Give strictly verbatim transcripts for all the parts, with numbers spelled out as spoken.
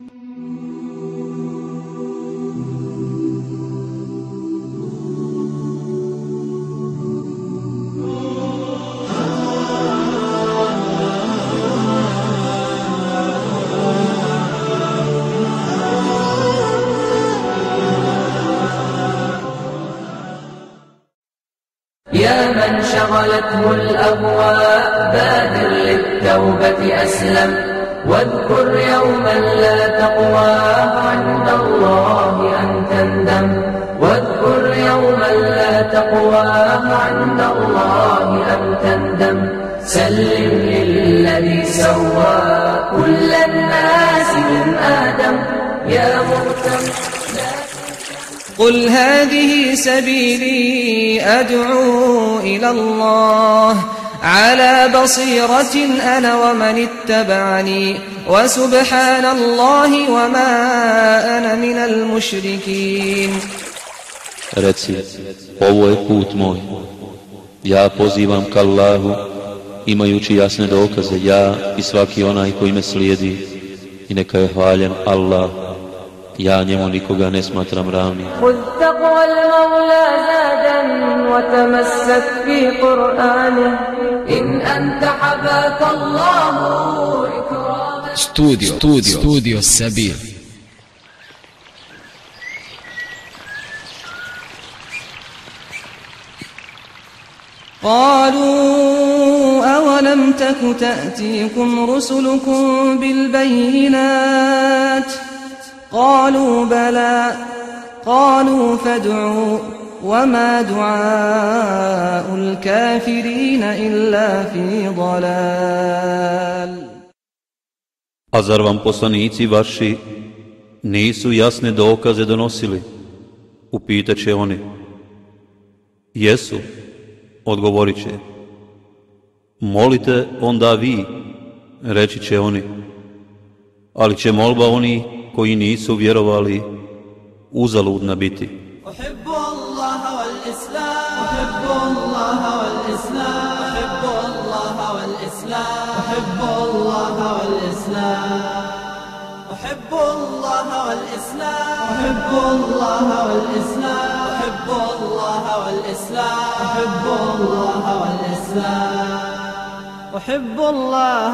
يا من شغلته الأهواء بادر للتوبة أسلم واذكر يوما لا تقوى عند الله أن تندم واذكر يوما لا تقوى عند الله أن تندم سلم للذي سوى كل الناس من آدم يا مهتم قل هذه سبيلي أدعو إلى الله على بصيرة أنا ومن اتبعني وسبحان الله وما أنا من المشركين. Reci, ovo je put moj, ja pozivam k Allahu, imajući jasne dokaze, ja i svaki onaj koji me slijedi, i neka je hvaljen Allah, ja njemu nikoga ne smatram ravnim. خذ تقوى المولى زادا وتمسك في قرآنه إن أنت حباك الله إكراما. Studio, studio, studio Sabir. قالوا أولم تك تأتيكم رسلكم بالبينات قالوا بلى قالوا فادعوا وما دعاء الكافرين إلا في ضلال. A zar vam poslanici vaši nisu jasne dokaze donosili? Upitat će oni. Jesu, odgovorit će. Molite onda vi, reći će oni. Ali će molba oni koji nisu vjerovali uzaludna biti. أحب الله والإسلام أحب الله والإسلام أحب الله والإسلام أحب الله والإسلام أحب الله والإسلام أحب الله والإسلام أحب الله والإسلام أحب الله والإسلام أحب الله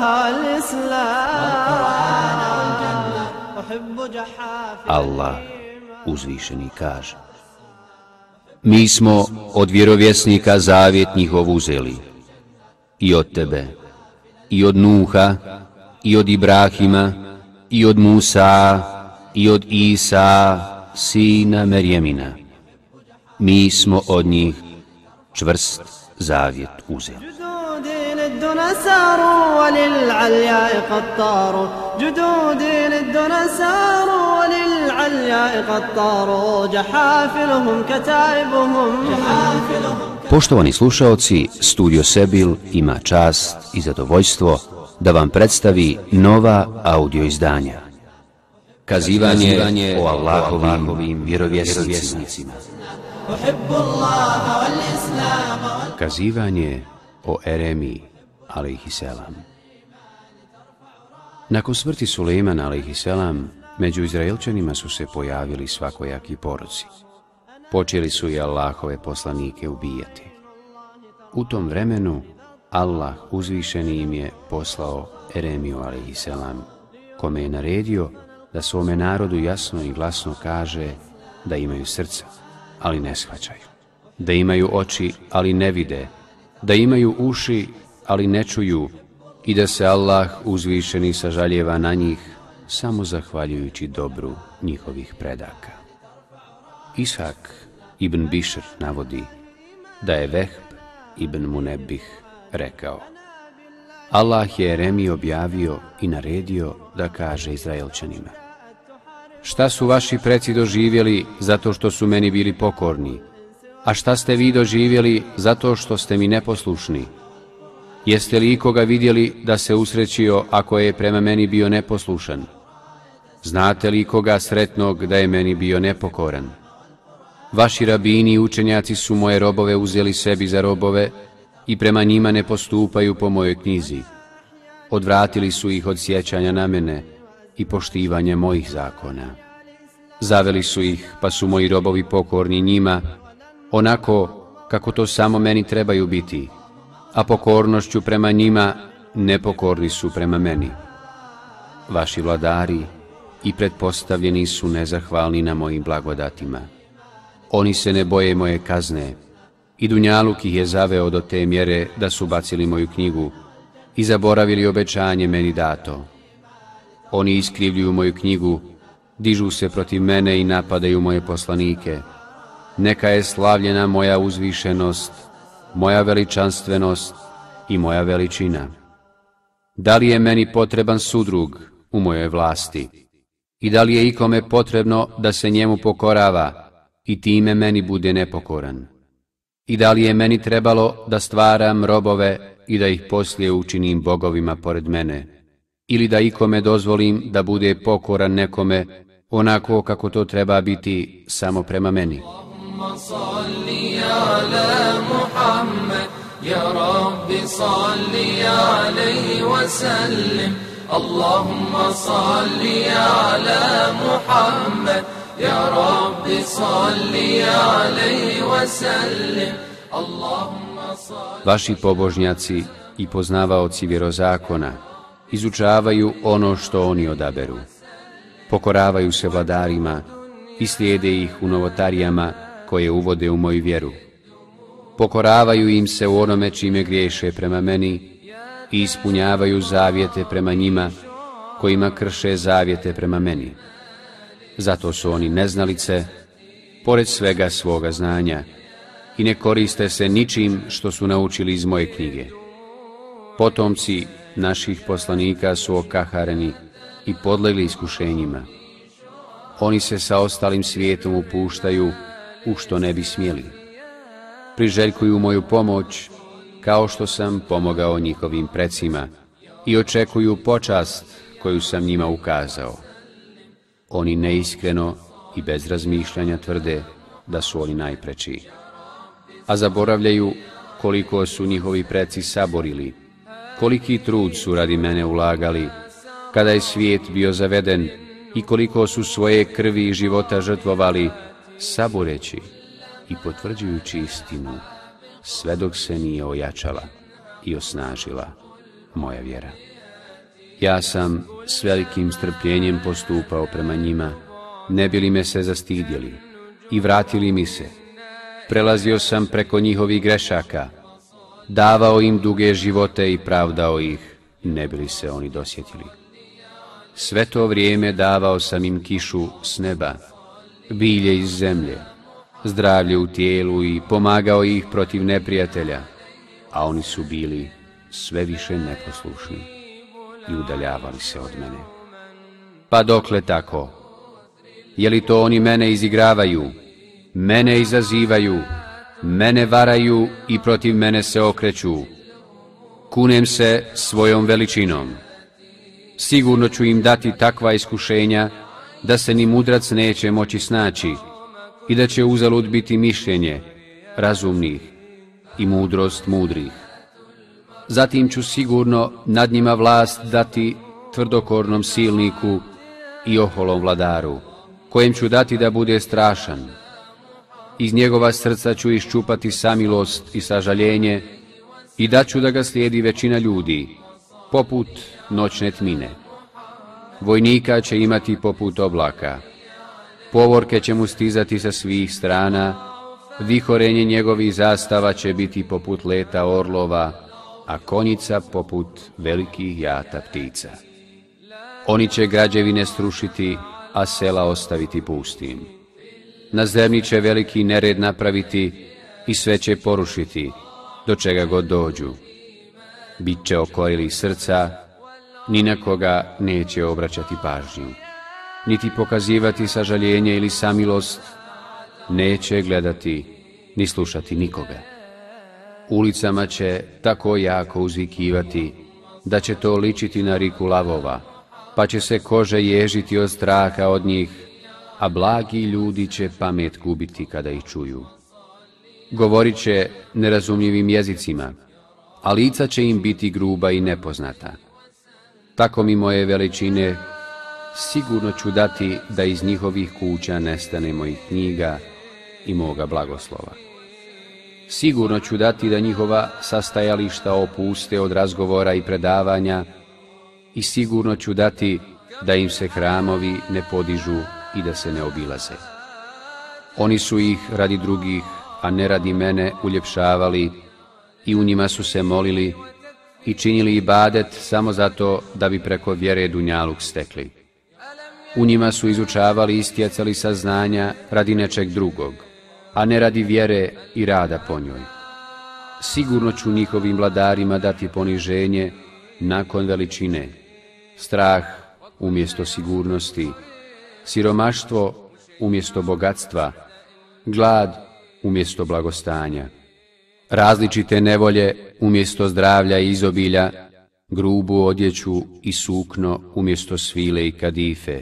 والإسلام أحب جحافل Allah uzvišeni kaže: Mi smo od vjerovjesnika zavjet njihov uzeli, i od tebe, i od Nuha, i od Ibrahima, i od Musa, i od Isa, sina Merjemina. Mi smo od njih čvrst zavjet uzeli. للدنا ساروا وللعلياء قد طاروا جدودي للدنا ساروا وللعلياء قد طاروا جحافلهم كتائبهم جحافلهم. Poštovani slušaoci, Studio Sebil ima čast i zadovoljstvo da vam predstavi nova audio izdanja. Kazivanje o Allahovim vjerovjesnicima. Kazivanje o Eremiji alejhiselam. Nakon smrti Sulejmana alejhiselam, među Izraelčanima su se pojavili svakojaki poroci. Počeli su i Allahove poslanike ubijati. U tom vremenu Allah uzvišeni im je poslao Eremiju alejhiselam, kome je naredio da svome narodu jasno i glasno kaže da imaju srca, ali ne shvaćaju, da imaju oči, ali ne vide, da imaju uši, ali ne čuju, i da se Allah uzvišeni sažaljeva na njih samo zahvaljujući dobru njihovih predaka. Ishak ibn Bišr navodi da je Vehb ibn Munebih rekao: Allah je Eremiji objavio i naredio da kaže Izraelčanima: Šta su vaši preci doživjeli zato što su meni bili pokorni, a šta ste vi doživjeli zato što ste mi neposlušni? Jeste li ikoga vidjeli da se usrećio ako je prema meni bio neposlušan? Znate li ikoga sretnog da je meni bio nepokoran? Vaši rabini i učenjaci su moje robove uzeli sebi za robove i prema njima ne postupaju po mojoj knjizi. Odvratili su ih od sjećanja na mene i poštivanja mojih zakona. Zaveli su ih, pa su moji robovi pokorni njima, onako kako to samo meni trebaju biti, a pokornošću prema njima nepokorni su prema meni. Vaši vladari i pretpostavljeni su nezahvalni na mojim blagodatima. Oni se ne boje moje kazne, i Dunjaluk ih je zaveo do te mjere da su bacili moju knjigu i zaboravili obećanje meni dato. Oni iskrivljuju moju knjigu, dižu se protiv mene i napadaju moje poslanike. Neka je slavljena moja uzvišenost, moja veličanstvenost i moja veličina. Da li je meni potreban sudrug u mojoj vlasti i da li je ikome potrebno da se njemu pokorava i time meni bude nepokoran? I da li je meni trebalo da stvaram robove i da ih poslije učinim bogovima pored mene? Ili da ikome dozvolim da bude pokoran nekome onako kako to treba biti samo prema meni? اللهم صل على محمد يا رب صل عليه وسلم اللهم صل على محمد يا رب صل عليه وسلم اللهم صل. Vaši pobožnjaci i poznavaoci vjerozakona izučavaju ono što oni odaberu. Pokoravaju se vladarima i slijede ih u novotarijama koje uvode u moju vjeru. Pokoravaju im se u onome čime griješe prema meni i ispunjavaju zavjete prema njima kojima krše zavjete prema meni. Zato su oni neznalice, pored svega svoga znanja, i ne koriste se ničim što su naučili iz moje knjige. Potomci naših poslanika su okahareni i podlegli iskušenjima. Oni se sa ostalim svijetom upuštaju u što ne bi smjeli. Priželjkuju moju pomoć kao što sam pomogao njihovim precima i očekuju počast koju sam njima ukazao. Oni neiskreno i bez razmišljanja tvrde da su oni najpreči, a zaboravljaju koliko su njihovi preci saborili, koliki trud su radi mene ulagali kada je svijet bio zaveden i koliko su svoje krvi i života žrtvovali saboreći i potvrđujući istinu, sve dok se nije ojačala i osnažila moja vjera. Ja sam s velikim strpljenjem postupao prema njima, ne bi li me se zastidjeli i vratili mi se. Prelazio sam preko njihovih grešaka, davao im duge živote i pravdao ih, ne bi li se oni dosjetili. Sve to vrijeme davao sam im kišu s neba, bilje iz zemlje, zdravlje u tijelu i pomagao ih protiv neprijatelja, a oni su bili sve više neposlušni i udaljavali se od mene. Pa dokle tako? Je li to oni mene izigravaju, mene izazivaju, mene varaju i protiv mene se okreću? Kunem se svojom veličinom. Sigurno ću im dati takva iskušenja da se ni mudrac neće moći snaći i da će uzalud biti mišljenje razumnih i mudrost mudrih. Zatim ću sigurno nad njima vlast dati tvrdokornom silniku i oholom vladaru, kojem ću dati da bude strašan. Iz njegova srca ću iščupati samilost i sažaljenje i daću da ga slijedi većina ljudi, poput noćne tmine. Vojnika će imati poput oblaka, povorke će mu stizati sa svih strana, vihorenje njegovih zastava će biti poput leta orlova, a konjica poput velikih jata ptica. Oni će građevine srušiti, a sela ostaviti pustim. Na zemlji će veliki nered napraviti i sve će porušiti, do čega god dođu. Biće okorili srca, ni na koga neće obraćati pažnju, niti pokazivati sažaljenje ili samilost, neće gledati ni slušati nikoga. Ulicama će tako jako uzvikivati da će to ličiti na riku lavova, pa će se kože ježiti od straha od njih, a blagi ljudi će pamet gubiti kada ih čuju. Govorit će nerazumljivim jezicima, a lica će im biti gruba i nepoznata. Tako mi moje veličine sigurno ću dati da iz njihovih kuća nestane mojih knjiga i moga blagoslova. Sigurno ću dati da njihova sastajališta opuste od razgovora i predavanja i sigurno ću dati da im se hramovi ne podižu i da se ne obilaze. Oni su ih radi drugih, a ne radi mene, uljepšavali i u njima su se molili i činili ibadet samo zato da bi preko vjere dunjaluk stekli. U njima su izučavali i stjecali saznanja radi nečeg drugog, a ne radi vjere i rada po njoj. Sigurno ću njihovim vladarima dati poniženje nakon veličine, strah umjesto sigurnosti, siromaštvo umjesto bogatstva, glad umjesto blagostanja, različite nevolje umjesto zdravlja i izobilja, grubu odjeću i sukno umjesto svile i kadife,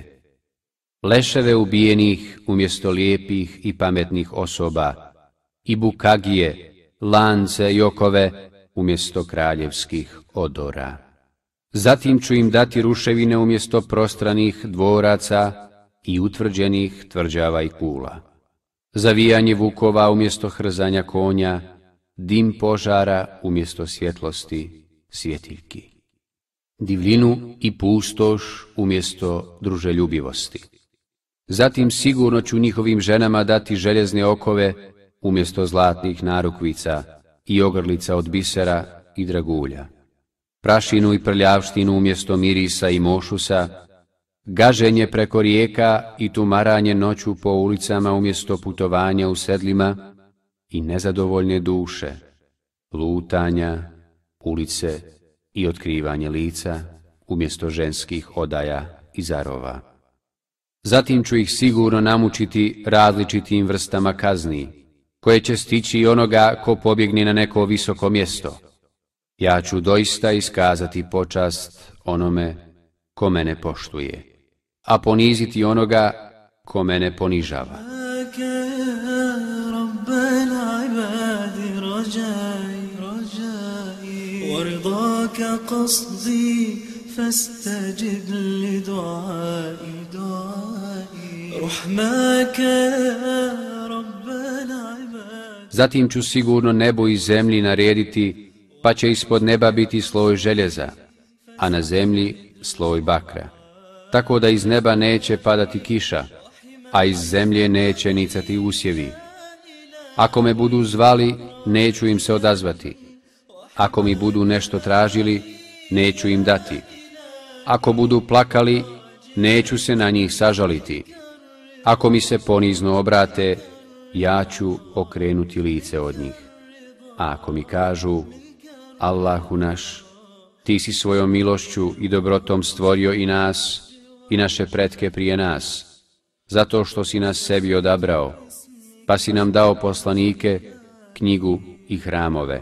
leševe ubijenih umjesto lijepih i pametnih osoba i bukagije, lance i okove umjesto kraljevskih odora. Zatim ću im dati ruševine umjesto prostranih dvoraca i utvrđenih tvrđava i kula, zavijanje vukova umjesto hrzanja konja, dim požara umjesto svjetlosti svjetiljki, divljinu i pustoš umjesto druželjubivosti. Zatim sigurno ću njihovim ženama dati željezne okove umjesto zlatnih narukvica i ogrlica od bisera i dragulja, prašinu i prljavštinu umjesto mirisa i mošusa, gaženje preko rijeka i tumaranje noću po ulicama umjesto putovanja u sedlima i nezadovoljne duše, lutanja, ulice i otkrivanje lica umjesto ženskih odaja i zarova. Zatim ću ih sigurno namučiti različitim vrstama kazni, koje će stići i onoga ko pobjegne na neko visoko mjesto. Ja ću doista iskazati počast onome ko mene poštuje, a poniziti onoga ko mene ponižava. Zatim ću sigurno nebu i zemlji narediti, pa će ispod neba biti sloj željeza, a na zemlji sloj bakra, tako da iz neba neće padati kiša, a iz zemlje neće nicati usjevi. Ako me budu zvali, neću im se odazvati. Ako mi budu nešto tražili, neću im dati. Ako budu plakali, neću se na njih sažaliti. Ako mi se ponizno obrate, ja ću okrenuti lice od njih. A ako mi kažu, Allahu naš, ti si svojom milošću i dobrotom stvorio i nas, i naše pretke prije nas, zato što si nas sebi odabrao, pa si nam dao poslanike, knjigu i hramove.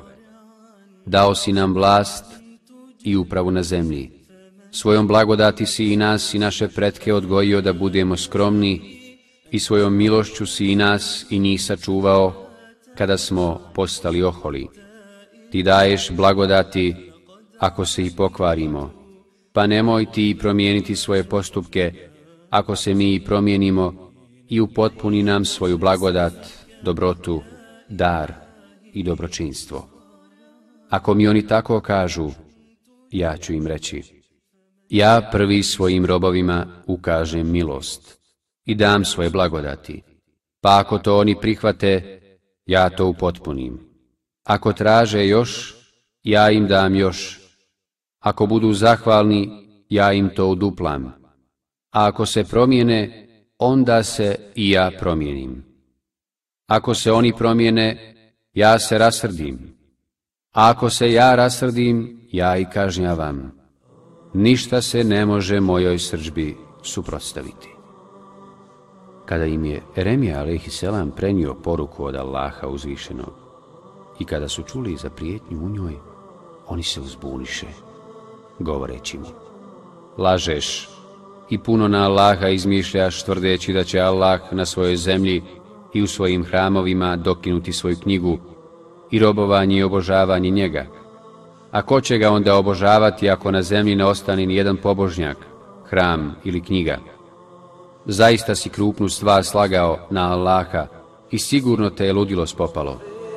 Dao si nam vlast i upravu na zemlji. Svojom blagodati si i nas i naše pretke odgojio da budemo skromni i svojom milošću si i nas i njih sačuvao kada smo postali oholi. Ti daješ blagodati ako se i pokvarimo, pa nemoj ti promijeniti svoje postupke ako se mi i promijenimo i upotpuni nam svoju blagodat, dobrotu, dar i dobročinstvo. Ako mi oni tako kažu, ja ću im reći, ja prvi svojim robovima ukažem milost i dam svoje blagodati, pa ako to oni prihvate, ja to upotpunim. Ako traže još, ja im dam još. Ako budu zahvalni, ja im to uduplam. A ako se promijene, onda se i ja promijenim. Ako se oni promijene, ja se rasrdim. A ako se ja rasrdim, ja i kažnjavam. Ništa se ne može mojoj srdžbi suprotstaviti. Kada im je Eremija alejhiselam prenio poruku od Allaha uzvišenog i kada su čuli za prijetnju u njoj, oni se uzbuniše, govoreći mu, lažeš i puno na Allaha izmišljaš, tvrdeći da će Allah na svojoj zemlji i u svojim hramovima dokinuti svoju knjigu i robovanje i obožavanje njega. A ko će ga onda obožavati ako na zemlji ne ostane ni jedan pobožnjak, hram ili knjiga. Zaista si krupnu stvar slagao na Allaha i sigurno te je ludilo spopalo.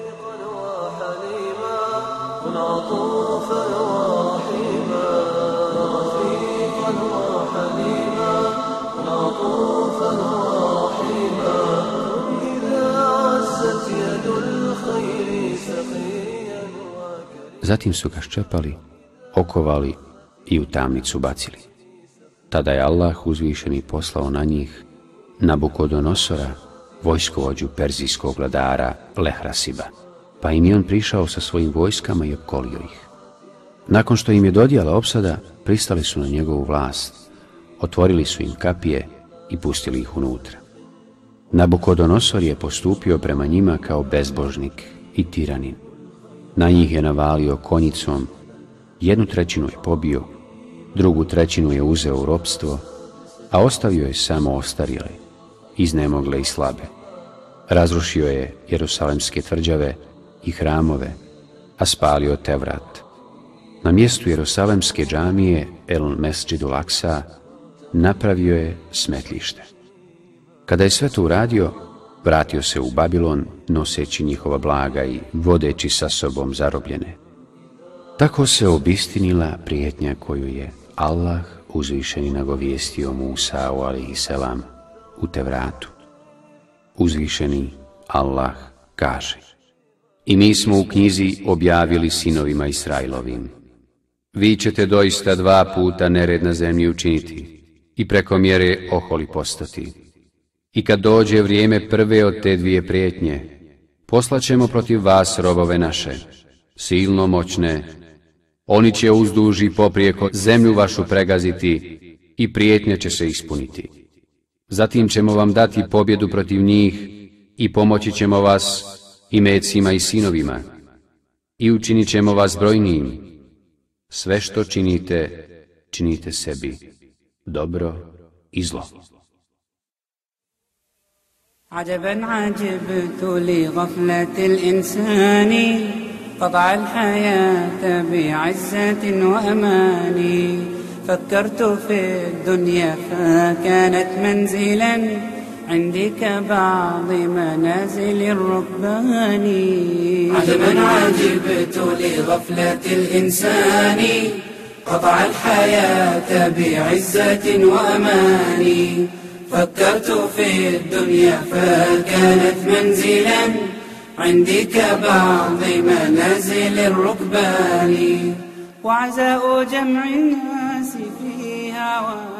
Zatim su ga ščepali, okovali i u tamnicu bacili. Tada je Allah uzvišeni poslao na njih Nabukodonosora, vojskovođu perzijskog vladara Lehrasiba, pa im je on prišao sa svojim vojskama i opkolio ih. Nakon što im je dodijala opsada, pristali su na njegovu vlast, otvorili su im kapije i pustili ih unutra. Nabukodonosor je postupio prema njima kao bezbožnik i tiranin. Na njih je navalio konjicom, jednu trećinu je pobio, drugu trećinu je uzeo u ropstvo, a ostavio je samo ostarjele, iznemogle i slabe. Razrušio je jerusalemske tvrđave i hramove, a spalio Tevrat. Na mjestu jerusalemske džamije El Mesdžidul Aksa napravio je smetlište. Kada je sve to uradio, vratio se u Babilon, noseći njihova blaga i vodeći sa sobom zarobljene. Tako se obistinila prijetnja koju je Allah uzvišeni nagovijestio Musau alejhiselam u Tevratu. Uzvišeni Allah kaže: I mi smo u knjizi objavili sinovima Israilovim: Vi ćete doista dva puta nered na zemlji učiniti i preko mjere oholi postati. I kad dođe vrijeme prve od te dvije prijetnje, poslaćemo protiv vas robove naše, silno moćne. Oni će uzduž i poprijeko zemlju vašu pregaziti i prijetnja će se ispuniti. Zatim ćemo vam dati pobjedu protiv njih i pomoći ćemo vas i mecima i sinovima i učinit ćemo vas brojnijim. Sve što činite, činite sebi, dobro i zlo. عجبا عجبت لغفلة الإنسان قطع الحياة بعزة وأمان فكرت في الدنيا فكانت منزلا عندي كبعض منازل الركبان عجبا عجبت لغفلة الإنسان قطع الحياة بعزة وأمان فكرت في الدنيا فكانت منزلا عندي كبعض منازل الركبان وعزاء جمع الناس فيها